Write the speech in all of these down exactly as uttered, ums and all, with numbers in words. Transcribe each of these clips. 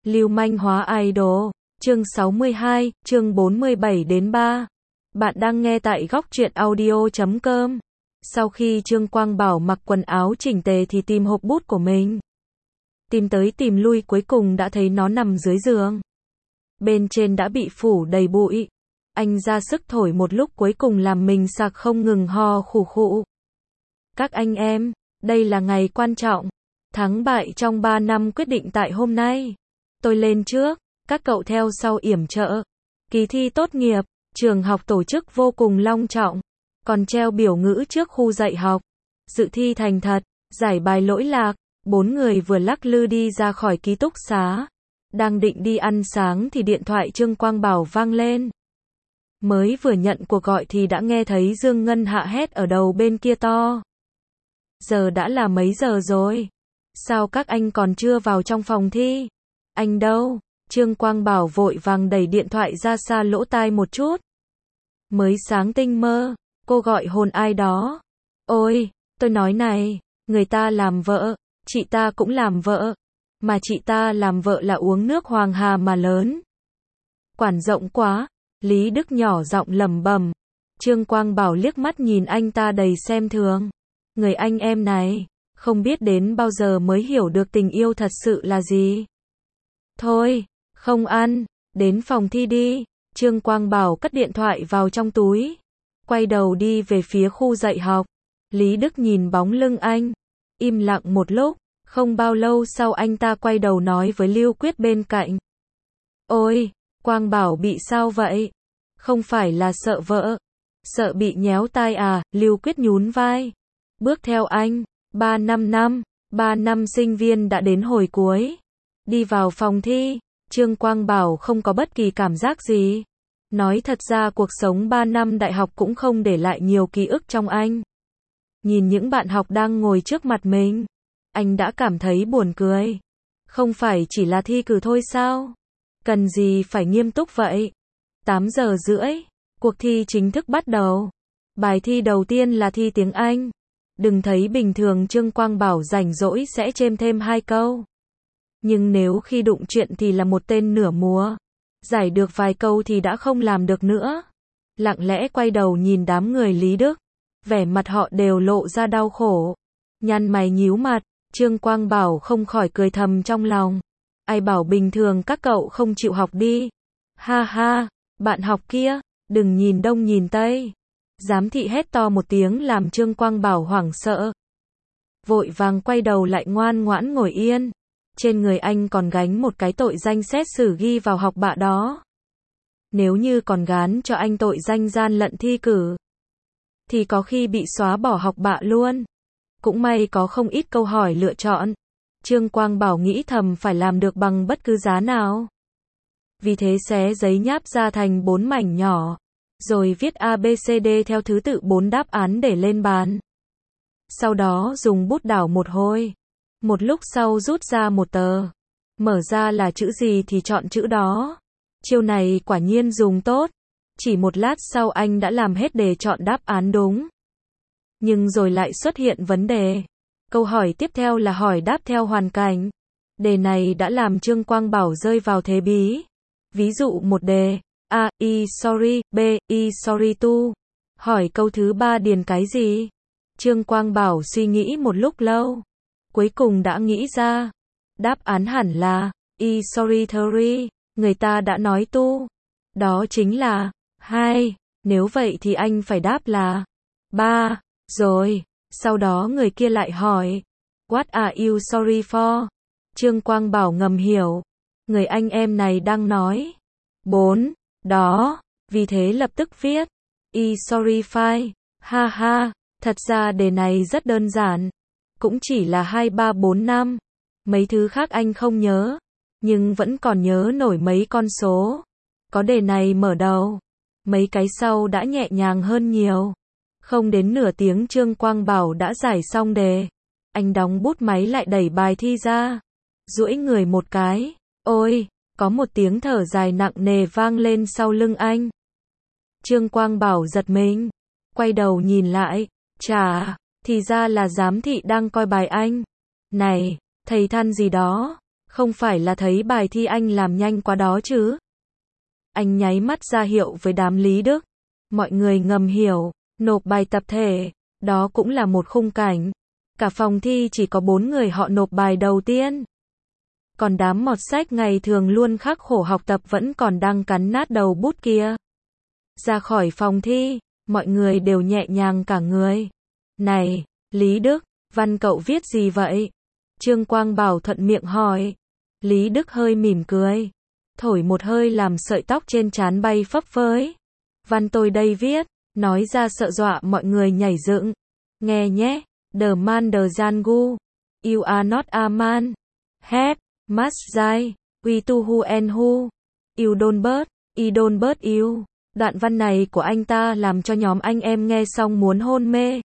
Lưu manh hóa idol, chương sáu mươi hai, chương bốn mươi bảy đến ba. Bạn đang nghe tại góc truyện audio chấm com. Sau khi Trương Quang Bảo mặc quần áo chỉnh tề thì tìm hộp bút của mình. Tìm tới tìm lui cuối cùng đã thấy nó nằm dưới giường. Bên trên đã bị phủ đầy bụi. Anh ra sức thổi một lúc cuối cùng làm mình sặc không ngừng ho khủ khụ. Các anh em, đây là ngày quan trọng. Thắng bại trong ba năm quyết định tại hôm nay. Tôi lên trước, các cậu theo sau yểm trợ. Kỳ thi tốt nghiệp, trường học tổ chức vô cùng long trọng. Còn treo biểu ngữ trước khu dạy học. Dự thi thành thật, giải bài lỗi lạc. Bốn người vừa lắc lư đi ra khỏi ký túc xá. Đang định đi ăn sáng thì điện thoại Trương Quang Bảo vang lên. Mới vừa nhận cuộc gọi thì đã nghe thấy Dương Ngân Hạ hét ở đầu bên kia to. Giờ đã là mấy giờ rồi? Sao các anh còn chưa vào trong phòng thi? Anh đâu? Trương Quang Bảo vội vàng đẩy điện thoại ra xa lỗ tai một chút. Mới sáng tinh mơ, cô gọi hồn ai đó. Ôi, tôi nói này, người ta làm vợ, chị ta cũng làm vợ. Mà chị ta làm vợ là uống nước Hoàng Hà mà lớn. Quản rộng quá, Lý Đức nhỏ giọng lẩm bẩm. Trương Quang Bảo liếc mắt nhìn anh ta đầy xem thường. Người anh em này, không biết đến bao giờ mới hiểu được tình yêu thật sự là gì. Thôi, không ăn, đến phòng thi đi. Trương Quang Bảo cất điện thoại vào trong túi. Quay đầu đi về phía khu dạy học. Lý Đức nhìn bóng lưng anh. Im lặng một lúc, không bao lâu sau anh ta quay đầu nói với Lưu Quyết bên cạnh. Ôi, Quang Bảo bị sao vậy? Không phải là sợ vợ. Sợ bị nhéo tai à? Lưu Quyết nhún vai. Bước theo anh, ba năm năm, ba năm sinh viên đã đến hồi cuối. Đi vào phòng thi, Trương Quang Bảo không có bất kỳ cảm giác gì. Nói thật ra cuộc sống ba năm đại học cũng không để lại nhiều ký ức trong anh. Nhìn những bạn học đang ngồi trước mặt mình, anh đã cảm thấy buồn cười. Không phải chỉ là thi cử thôi sao? Cần gì phải nghiêm túc vậy? tám giờ rưỡi, cuộc thi chính thức bắt đầu. Bài thi đầu tiên là thi tiếng Anh. Đừng thấy bình thường Trương Quang Bảo rảnh rỗi sẽ chêm thêm hai câu. Nhưng nếu khi đụng chuyện thì là một tên nửa múa. Giải được vài câu thì đã không làm được nữa. Lặng lẽ quay đầu nhìn đám người Lý Đức. Vẻ mặt họ đều lộ ra đau khổ. Nhăn mày nhíu mặt, Trương Quang Bảo không khỏi cười thầm trong lòng. Ai bảo bình thường các cậu không chịu học đi. Ha ha, bạn học kia, đừng nhìn đông nhìn tây. Giám thị hét to một tiếng làm Trương Quang Bảo hoảng sợ. Vội vàng quay đầu lại ngoan ngoãn ngồi yên. Trên người anh còn gánh một cái tội danh xét xử ghi vào học bạ đó. Nếu như còn gán cho anh tội danh gian lận thi cử, thì có khi bị xóa bỏ học bạ luôn. Cũng may có không ít câu hỏi lựa chọn. Trương Quang Bảo nghĩ thầm phải làm được bằng bất cứ giá nào. Vì thế xé giấy nháp ra thành bốn mảnh nhỏ. Rồi viết A B C D theo thứ tự bốn đáp án để lên bàn. Sau đó dùng bút đảo một hồi. Một lúc sau rút ra một tờ. Mở ra là chữ gì thì chọn chữ đó. Chiêu này quả nhiên dùng tốt. Chỉ một lát sau anh đã làm hết đề chọn đáp án đúng. Nhưng rồi lại xuất hiện vấn đề. Câu hỏi tiếp theo là hỏi đáp theo hoàn cảnh. Đề này đã làm Trương Quang Bảo rơi vào thế bí. Ví dụ một đề. A. I sorry. B. I sorry too. Hỏi câu thứ ba điền cái gì? Trương Quang Bảo suy nghĩ một lúc lâu. Cuối cùng đã nghĩ ra. Đáp án hẳn là I sorry theory. Người ta đã nói tu. Đó chính là hai. Nếu vậy thì anh phải đáp là ba. Rồi. Sau đó người kia lại hỏi. What are you sorry for? Trương Quang Bảo ngầm hiểu. Người anh em này đang nói bốn. Đó. Vì thế lập tức viết I sorry five. Ha ha. Thật ra đề này rất đơn giản. Cũng chỉ là hai ba bốn năm. Mấy thứ khác anh không nhớ. Nhưng vẫn còn nhớ nổi mấy con số. Có đề này mở đầu. Mấy cái sau đã nhẹ nhàng hơn nhiều. Không đến nửa tiếng Trương Quang Bảo đã giải xong đề. Anh đóng bút máy lại đẩy bài thi ra. Duỗi người một cái. Ôi, có một tiếng thở dài nặng nề vang lên sau lưng anh. Trương Quang Bảo giật mình. Quay đầu nhìn lại. Chà, thì ra là giám thị đang coi bài anh. Này, thầy than gì đó. Không phải là thấy bài thi anh làm nhanh quá đó chứ? Anh nháy mắt ra hiệu với đám Lý Đức. Mọi người ngầm hiểu, nộp bài tập thể, đó cũng là một khung cảnh. Cả phòng thi chỉ có bốn người họ nộp bài đầu tiên. Còn đám mọt sách ngày thường luôn khắc khổ học tập vẫn còn đang cắn nát đầu bút kia. Ra khỏi phòng thi, mọi người đều nhẹ nhàng cả người. Này, Lý Đức, văn cậu viết gì vậy? Trương Quang Bảo thuận miệng hỏi. Lý Đức hơi mỉm cười, thổi một hơi làm sợi tóc trên trán bay phấp phới. Văn tôi đây viết, nói ra sợ dọa mọi người nhảy dựng. Nghe nhé, the man the Zangu, you are not a man, head, must die, we to who and who, you don't but, I don't but you. Đoạn văn này của anh ta làm cho nhóm anh em nghe xong muốn hôn mê.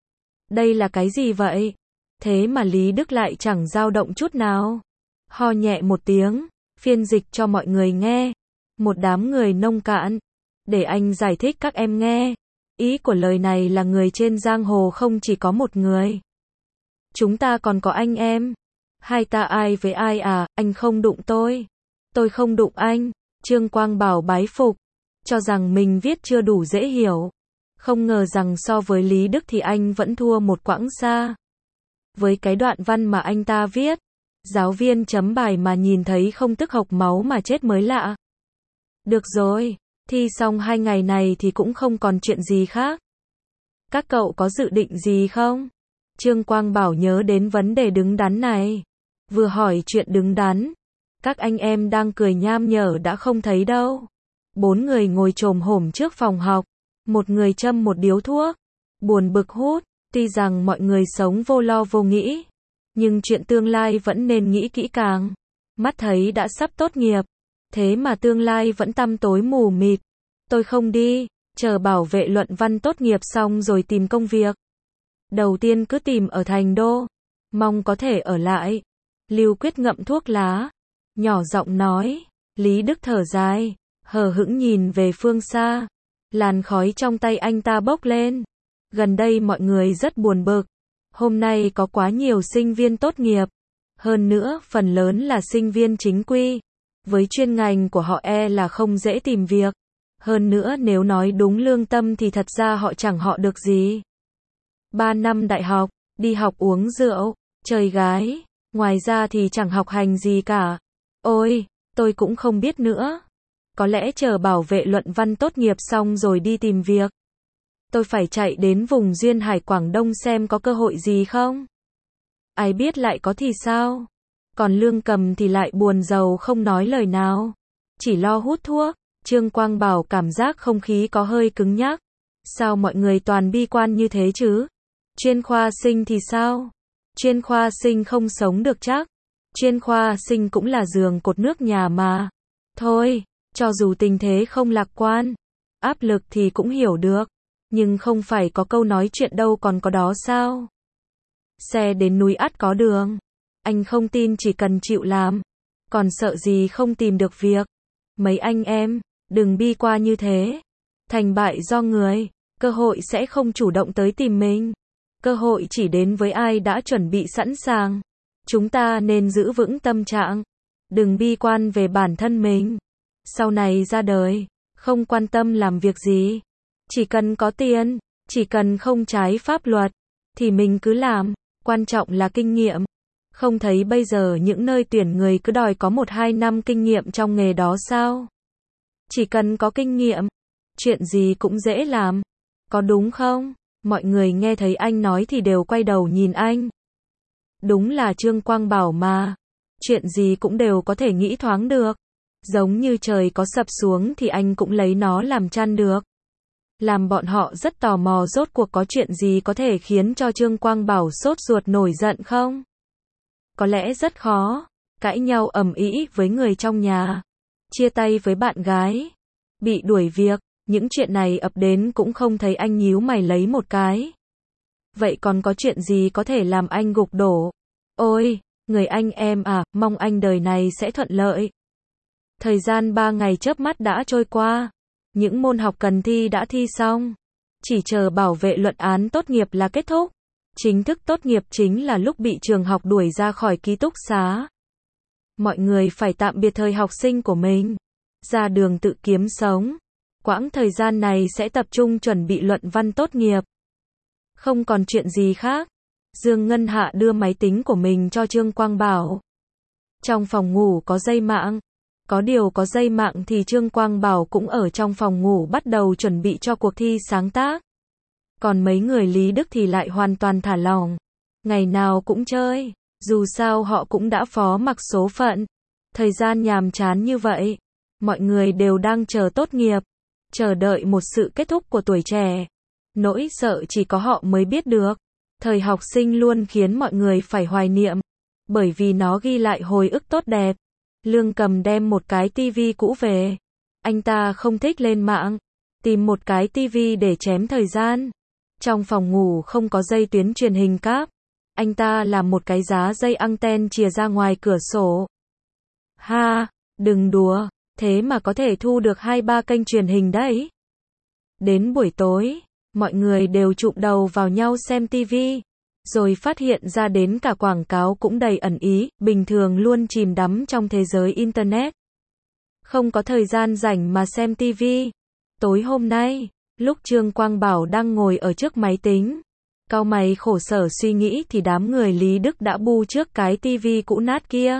Đây là cái gì vậy? Thế mà Lý Đức lại chẳng dao động chút nào. Ho nhẹ một tiếng, phiên dịch cho mọi người nghe. Một đám người nông cạn. Để anh giải thích các em nghe. Ý của lời này là người trên giang hồ không chỉ có một người. Chúng ta còn có anh em. Hai ta ai với ai à, anh không đụng tôi. Tôi không đụng anh. Trương Quang Bảo bái phục. Cho rằng mình viết chưa đủ dễ hiểu. Không ngờ rằng so với Lý Đức thì anh vẫn thua một quãng xa. Với cái đoạn văn mà anh ta viết, giáo viên chấm bài mà nhìn thấy không tức hộc máu mà chết mới lạ. Được rồi, thi xong hai ngày này thì cũng không còn chuyện gì khác. Các cậu có dự định gì không? Trương Quang Bảo nhớ đến vấn đề đứng đắn này. Vừa hỏi chuyện đứng đắn, các anh em đang cười nham nhở đã không thấy đâu. Bốn người ngồi chồm hổm trước phòng học, một người châm một điếu thuốc, buồn bực hút. Tuy rằng mọi người sống vô lo vô nghĩ, nhưng chuyện tương lai vẫn nên nghĩ kỹ càng. Mắt thấy đã sắp tốt nghiệp, thế mà tương lai vẫn tăm tối mù mịt. Tôi không đi, chờ bảo vệ luận văn tốt nghiệp xong rồi tìm công việc. Đầu tiên cứ tìm ở thành đô, mong có thể ở lại. Lưu Quyết ngậm thuốc lá, nhỏ giọng nói. Lý Đức thở dài, hờ hững nhìn về phương xa. Làn khói trong tay anh ta bốc lên. Gần đây mọi người rất buồn bực. Hôm nay có quá nhiều sinh viên tốt nghiệp. Hơn nữa, phần lớn là sinh viên chính quy. Với chuyên ngành của họ e là không dễ tìm việc. Hơn nữa nếu nói đúng lương tâm thì thật ra họ chẳng họ được gì. Ba năm đại học, đi học uống rượu, chơi gái. Ngoài ra thì chẳng học hành gì cả. Ôi, tôi cũng không biết nữa. Có lẽ chờ bảo vệ luận văn tốt nghiệp xong rồi đi tìm việc. Tôi phải chạy đến vùng duyên hải Quảng Đông xem có cơ hội gì không. Ai biết lại có thì sao. Còn Lương Cầm thì lại buồn rầu không nói lời nào. Chỉ lo hút thuốc. Trương Quang Bảo cảm giác không khí có hơi cứng nhắc. Sao mọi người toàn bi quan như thế chứ? Chuyên khoa sinh thì sao? Chuyên khoa sinh không sống được chắc. Chuyên khoa sinh cũng là giường cột nước nhà mà. Thôi, cho dù tình thế không lạc quan, áp lực thì cũng hiểu được. Nhưng không phải có câu nói chuyện đâu còn có đó sao? Xe đến núi ắt có đường. Anh không tin chỉ cần chịu làm. Còn sợ gì không tìm được việc. Mấy anh em, đừng bi quan như thế. Thành bại do người, cơ hội sẽ không chủ động tới tìm mình. Cơ hội chỉ đến với ai đã chuẩn bị sẵn sàng. Chúng ta nên giữ vững tâm trạng. Đừng bi quan về bản thân mình. Sau này ra đời, không quan tâm làm việc gì. Chỉ cần có tiền, chỉ cần không trái pháp luật, thì mình cứ làm, quan trọng là kinh nghiệm. Không thấy bây giờ những nơi tuyển người cứ đòi có một hai năm kinh nghiệm trong nghề đó sao? Chỉ cần có kinh nghiệm, chuyện gì cũng dễ làm. Có đúng không? Mọi người nghe thấy anh nói thì đều quay đầu nhìn anh. Đúng là Trương Quang Bảo mà. Chuyện gì cũng đều có thể nghĩ thoáng được. Giống như trời có sập xuống thì anh cũng lấy nó làm chăn được. Làm bọn họ rất tò mò rốt cuộc có chuyện gì có thể khiến cho Trương Quang Bảo sốt ruột nổi giận không? Có lẽ rất khó. Cãi nhau ầm ĩ với người trong nhà. Chia tay với bạn gái. Bị đuổi việc. Những chuyện này ập đến cũng không thấy anh nhíu mày lấy một cái. Vậy còn có chuyện gì có thể làm anh gục đổ? Ôi, người anh em à, mong anh đời này sẽ thuận lợi. Thời gian ba ngày chớp mắt đã trôi qua. Những môn học cần thi đã thi xong. Chỉ chờ bảo vệ luận án tốt nghiệp là kết thúc. Chính thức tốt nghiệp chính là lúc bị trường học đuổi ra khỏi ký túc xá. Mọi người phải tạm biệt thời học sinh của mình, ra đường tự kiếm sống. Quãng thời gian này sẽ tập trung chuẩn bị luận văn tốt nghiệp. Không còn chuyện gì khác. Dương Ngân Hạ đưa máy tính của mình cho Trương Quang Bảo. Trong phòng ngủ có dây mạng. Có điều có dây mạng thì Trương Quang Bảo cũng ở trong phòng ngủ bắt đầu chuẩn bị cho cuộc thi sáng tác. Còn mấy người Lý Đức thì lại hoàn toàn thả lỏng. Ngày nào cũng chơi. Dù sao họ cũng đã phó mặc số phận. Thời gian nhàm chán như vậy. Mọi người đều đang chờ tốt nghiệp. Chờ đợi một sự kết thúc của tuổi trẻ. Nỗi sợ chỉ có họ mới biết được. Thời học sinh luôn khiến mọi người phải hoài niệm. Bởi vì nó ghi lại hồi ức tốt đẹp. Lương Cầm đem một cái tivi cũ về. Anh ta không thích lên mạng. Tìm một cái tivi để chém thời gian. Trong phòng ngủ không có dây tuyến truyền hình cáp. Anh ta làm một cái giá dây anten chìa ra ngoài cửa sổ. Ha, đừng đùa, thế mà có thể thu được hai ba kênh truyền hình đấy. Đến buổi tối, mọi người đều chụm đầu vào nhau xem tivi. Rồi phát hiện ra đến cả quảng cáo cũng đầy ẩn ý, bình thường luôn chìm đắm trong thế giới Internet. Không có thời gian rảnh mà xem tivi. Tối hôm nay, lúc Trương Quang Bảo đang ngồi ở trước máy tính, cau mày khổ sở suy nghĩ thì đám người Lý Đức đã bu trước cái tivi cũ nát kia.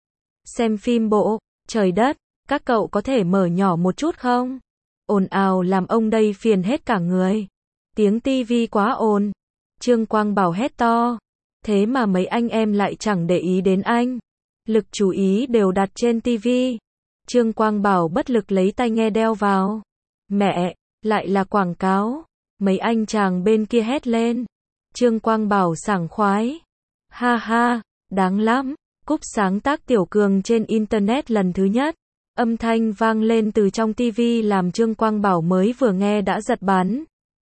Xem phim bộ, trời đất, các cậu có thể mở nhỏ một chút không? Ồn ào làm ông đây phiền hết cả người. Tiếng tivi quá ồn. Trương Quang Bảo hét to. Thế mà mấy anh em lại chẳng để ý đến anh. Lực chú ý đều đặt trên tivi. Trương Quang Bảo bất lực lấy tai nghe đeo vào. Mẹ, lại là quảng cáo. Mấy anh chàng bên kia hét lên. Trương Quang Bảo sảng khoái. Ha ha, đáng lắm. Cúp sáng tác Tiểu Cường trên Internet lần thứ nhất. Âm thanh vang lên từ trong tivi làm Trương Quang Bảo mới vừa nghe đã giật bắn.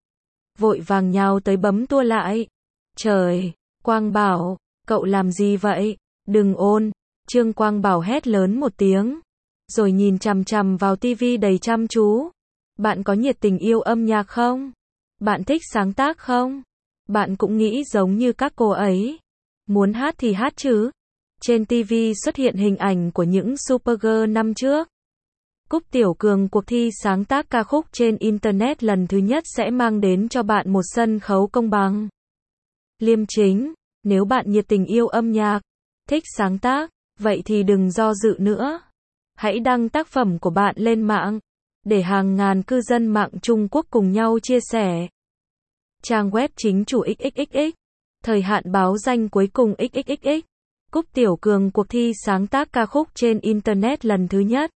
Vội vàng nhào tới bấm tua lại. Trời, Quang Bảo, cậu làm gì vậy? Đừng ôn. Trương Quang Bảo hét lớn một tiếng. Rồi nhìn chằm chằm vào tivi đầy chăm chú. Bạn có nhiệt tình yêu âm nhạc không? Bạn thích sáng tác không? Bạn cũng nghĩ giống như các cô ấy. Muốn hát thì hát chứ. Trên tivi xuất hiện hình ảnh của những Supergirl năm trước. Cúp Tiểu Cường cuộc thi sáng tác ca khúc trên Internet lần thứ nhất sẽ mang đến cho bạn một sân khấu công bằng. Liêm chính, nếu bạn nhiệt tình yêu âm nhạc, thích sáng tác, vậy thì đừng do dự nữa. Hãy đăng tác phẩm của bạn lên mạng, để hàng ngàn cư dân mạng Trung Quốc cùng nhau chia sẻ. Trang web chính chủ ích ích ích ích. Thời hạn báo danh cuối cùng ích ích ích ích. Cúp Tiểu Cường cuộc thi sáng tác ca khúc trên Internet lần thứ nhất.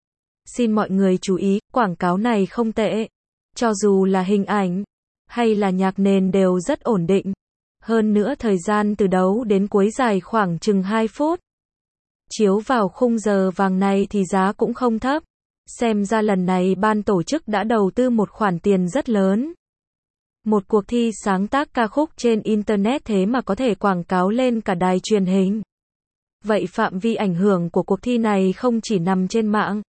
Xin mọi người chú ý, quảng cáo này không tệ. Cho dù là hình ảnh, hay là nhạc nền đều rất ổn định. Hơn nữa thời gian từ đầu đến cuối dài khoảng chừng hai phút. Chiếu vào khung giờ vàng này thì giá cũng không thấp. Xem ra lần này ban tổ chức đã đầu tư một khoản tiền rất lớn. Một cuộc thi sáng tác ca khúc trên Internet thế mà có thể quảng cáo lên cả đài truyền hình. Vậy phạm vi ảnh hưởng của cuộc thi này không chỉ nằm trên mạng,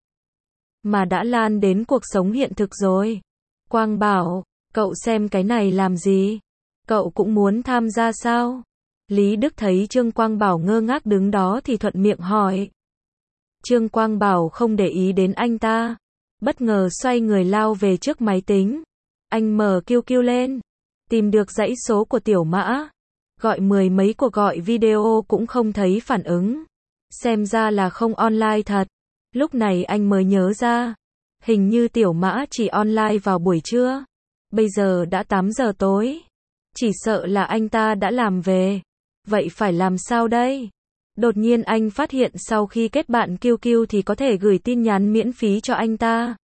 mà đã lan đến cuộc sống hiện thực rồi. Quang Bảo, cậu xem cái này làm gì? Cậu cũng muốn tham gia sao? Lý Đức thấy Trương Quang Bảo ngơ ngác đứng đó thì thuận miệng hỏi. Trương Quang Bảo không để ý đến anh ta. Bất ngờ xoay người lao về trước máy tính. Anh mở kiu kiu lên. Tìm được dãy số của Tiểu Mã. Gọi mười mấy cuộc gọi video cũng không thấy phản ứng. Xem ra là không online thật. Lúc này anh mới nhớ ra. Hình như Tiểu Mã chỉ online vào buổi trưa. Bây giờ đã tám giờ tối. Chỉ sợ là anh ta đã làm về. Vậy phải làm sao đây? Đột nhiên anh phát hiện sau khi kết bạn kiu kiu thì có thể gửi tin nhắn miễn phí cho anh ta.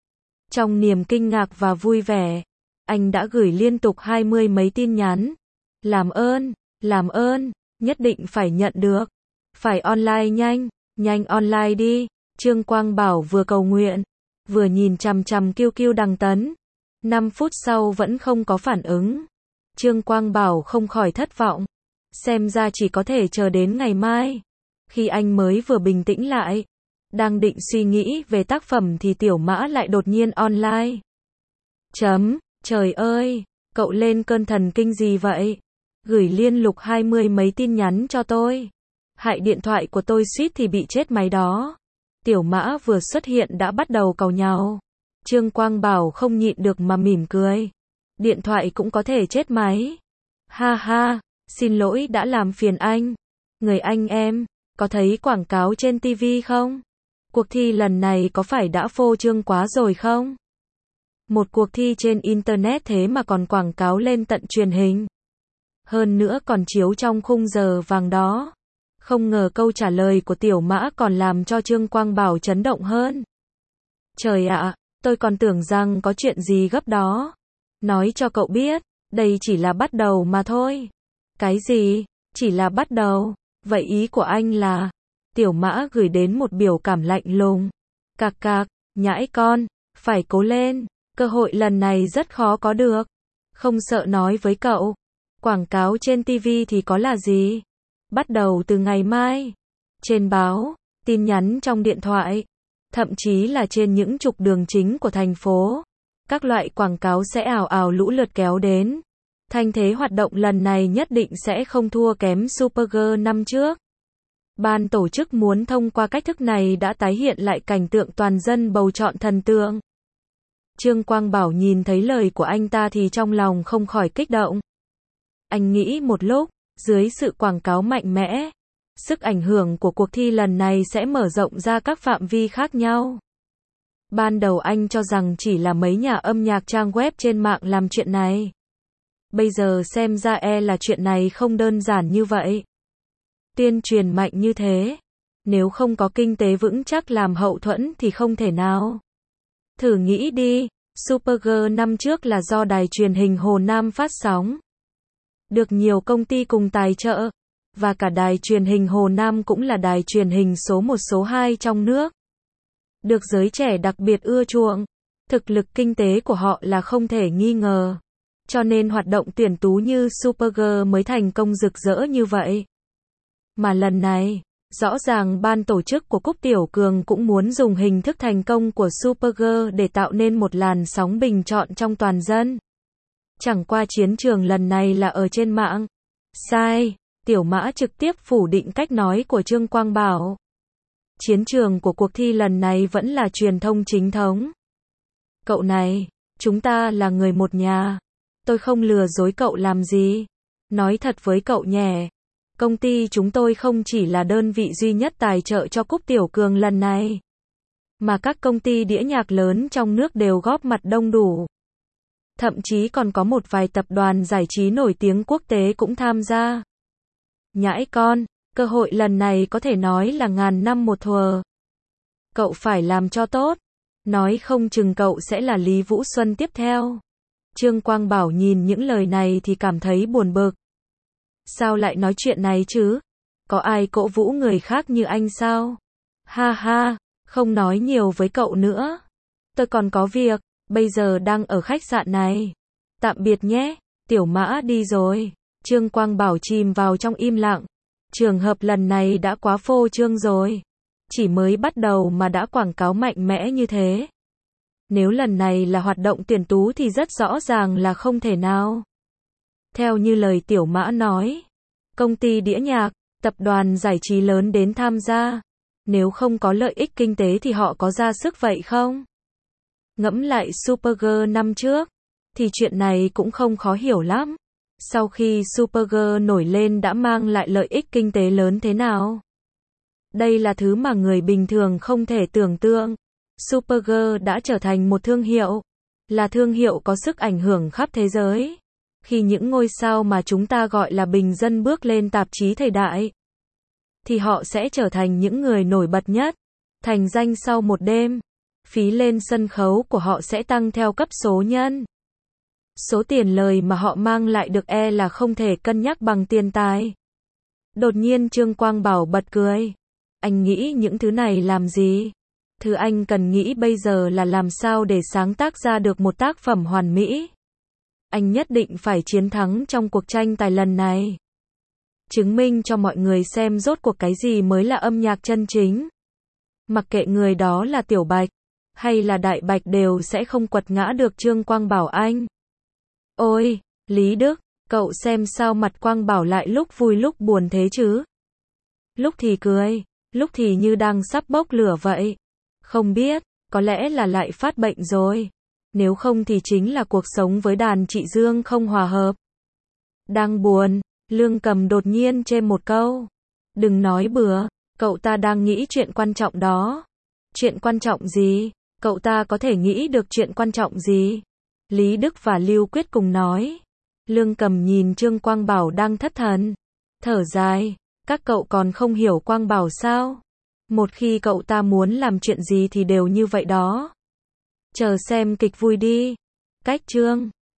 Trong niềm kinh ngạc và vui vẻ, anh đã gửi liên tục hai mươi mấy tin nhắn. Làm ơn, làm ơn, nhất định phải nhận được. Phải online nhanh, nhanh online đi. Trương Quang Bảo vừa cầu nguyện, vừa nhìn chằm chằm kiu kiu đằng tấn. năm phút sau vẫn không có phản ứng. Trương Quang Bảo không khỏi thất vọng. Xem ra chỉ có thể chờ đến ngày mai. Khi anh mới vừa bình tĩnh lại, đang định suy nghĩ về tác phẩm thì Tiểu Mã lại đột nhiên online. Chấm, trời ơi, cậu lên cơn thần kinh gì vậy? Gửi liên lục hai mươi mấy tin nhắn cho tôi. Hại điện thoại của tôi suýt thì bị chết máy đó. Tiểu Mã vừa xuất hiện đã bắt đầu càu nhàu. Trương Quang Bảo không nhịn được mà mỉm cười. Điện thoại cũng có thể chết máy. Ha ha, xin lỗi đã làm phiền anh. Người anh em, có thấy quảng cáo trên ti vi không? Cuộc thi lần này có phải đã phô trương quá rồi không? Một cuộc thi trên Internet thế mà còn quảng cáo lên tận truyền hình. Hơn nữa còn chiếu trong khung giờ vàng đó. Không ngờ câu trả lời của Tiểu Mã còn làm cho Trương Quang Bảo chấn động hơn. Trời ạ, tôi còn tưởng rằng có chuyện gì gấp đó. Nói cho cậu biết, đây chỉ là bắt đầu mà thôi. Cái gì? Chỉ là bắt đầu? Vậy ý của anh là... Tiểu Mã gửi đến một biểu cảm lạnh lùng. Cạc cạc, nhãi con, phải cố lên. Cơ hội lần này rất khó có được. Không sợ nói với cậu. Quảng cáo trên ti vi thì có là gì? Bắt đầu từ ngày mai. Trên báo, tin nhắn trong điện thoại, thậm chí là trên những trục đường chính của thành phố. Các loại quảng cáo sẽ ào ào lũ lượt kéo đến. Thanh thế hoạt động lần này nhất định sẽ không thua kém Supergirl năm trước. Ban tổ chức muốn thông qua cách thức này đã tái hiện lại cảnh tượng toàn dân bầu chọn thần tượng. Trương Quang Bảo nhìn thấy lời của anh ta thì trong lòng không khỏi kích động. Anh nghĩ một lúc, dưới sự quảng cáo mạnh mẽ, sức ảnh hưởng của cuộc thi lần này sẽ mở rộng ra các phạm vi khác nhau. Ban đầu anh cho rằng chỉ là mấy nhà âm nhạc trang web trên mạng làm chuyện này. Bây giờ xem ra e là chuyện này không đơn giản như vậy. Tuyên truyền mạnh như thế, nếu không có kinh tế vững chắc làm hậu thuẫn thì không thể nào. Thử nghĩ đi, Supergirl năm trước là do đài truyền hình Hồ Nam phát sóng. Được nhiều công ty cùng tài trợ, và cả đài truyền hình Hồ Nam cũng là đài truyền hình số một số hai trong nước. Được giới trẻ đặc biệt ưa chuộng, thực lực kinh tế của họ là không thể nghi ngờ. Cho nên hoạt động tuyển tú như Supergirl mới thành công rực rỡ như vậy. Mà lần này, rõ ràng ban tổ chức của Cúc Tiểu Cường cũng muốn dùng hình thức thành công của Supergirl để tạo nên một làn sóng bình chọn trong toàn dân. Chẳng qua chiến trường lần này là ở trên mạng. Sai, Tiểu Mã trực tiếp phủ định cách nói của Trương Quang Bảo. Chiến trường của cuộc thi lần này vẫn là truyền thông chính thống. Cậu này, chúng ta là người một nhà. Tôi không lừa dối cậu làm gì. Nói thật với cậu nhé. Công ty chúng tôi không chỉ là đơn vị duy nhất tài trợ cho Cúc Tiểu Cường lần này. Mà các công ty đĩa nhạc lớn trong nước đều góp mặt đông đủ. Thậm chí còn có một vài tập đoàn giải trí nổi tiếng quốc tế cũng tham gia. Nhãi con, cơ hội lần này có thể nói là ngàn năm một thuở. Cậu phải làm cho tốt. Nói không chừng cậu sẽ là Lý Vũ Xuân tiếp theo. Trương Quang Bảo nhìn những lời này thì cảm thấy buồn bực. Sao lại nói chuyện này chứ? Có ai cổ vũ người khác như anh sao? Ha ha, không nói nhiều với cậu nữa. Tôi còn có việc, bây giờ đang ở khách sạn này. Tạm biệt nhé, Tiểu Mã đi rồi. Trương Quang Bảo chìm vào trong im lặng. Trường hợp lần này đã quá phô trương rồi. Chỉ mới bắt đầu mà đã quảng cáo mạnh mẽ như thế. Nếu lần này là hoạt động tuyển tú thì rất rõ ràng là không thể nào. Theo như lời Tiểu Mã nói, công ty đĩa nhạc, tập đoàn giải trí lớn đến tham gia. Nếu không có lợi ích kinh tế thì họ có ra sức vậy không? Ngẫm lại Supergirl năm trước, thì chuyện này cũng không khó hiểu lắm. Sau khi Supergirl nổi lên đã mang lại lợi ích kinh tế lớn thế nào? Đây là thứ mà người bình thường không thể tưởng tượng. Supergirl đã trở thành một thương hiệu, là thương hiệu có sức ảnh hưởng khắp thế giới. Khi những ngôi sao mà chúng ta gọi là bình dân bước lên tạp chí thời đại, thì họ sẽ trở thành những người nổi bật nhất, thành danh sau một đêm. Phí lên sân khấu của họ sẽ tăng theo cấp số nhân. Số tiền lời mà họ mang lại được e là không thể cân nhắc bằng tiền tài. Đột nhiên Trương Quang Bảo bật cười. Anh nghĩ những thứ này làm gì? Thứ anh cần nghĩ bây giờ là làm sao để sáng tác ra được một tác phẩm hoàn mỹ. Anh nhất định phải chiến thắng trong cuộc tranh tài lần này. Chứng minh cho mọi người xem rốt cuộc cái gì mới là âm nhạc chân chính. Mặc kệ người đó là Tiểu Bạch hay là Đại Bạch đều sẽ không quật ngã được Trương Quang Bảo anh. Ôi, Lý Đức, cậu xem sao mặt Quang Bảo lại lúc vui lúc buồn thế chứ? lúc thì cười, lúc thì như đang sắp bốc lửa vậy. Không biết, có lẽ là lại phát bệnh rồi. Nếu không thì chính là cuộc sống với đàn chị Dương không hòa hợp. Đang buồn, Lương Cầm đột nhiên chêm một câu. Đừng nói bừa, cậu ta đang nghĩ chuyện quan trọng đó. Chuyện quan trọng gì? Cậu ta có thể nghĩ được chuyện quan trọng gì? Lý Đức và Lưu Quyết cùng nói. Lương Cầm nhìn Trương Quang Bảo đang thất thần. Thở dài, các cậu còn không hiểu Quang Bảo sao? Một khi cậu ta muốn làm chuyện gì thì đều như vậy đó. Chờ xem kịch vui đi. Cách chương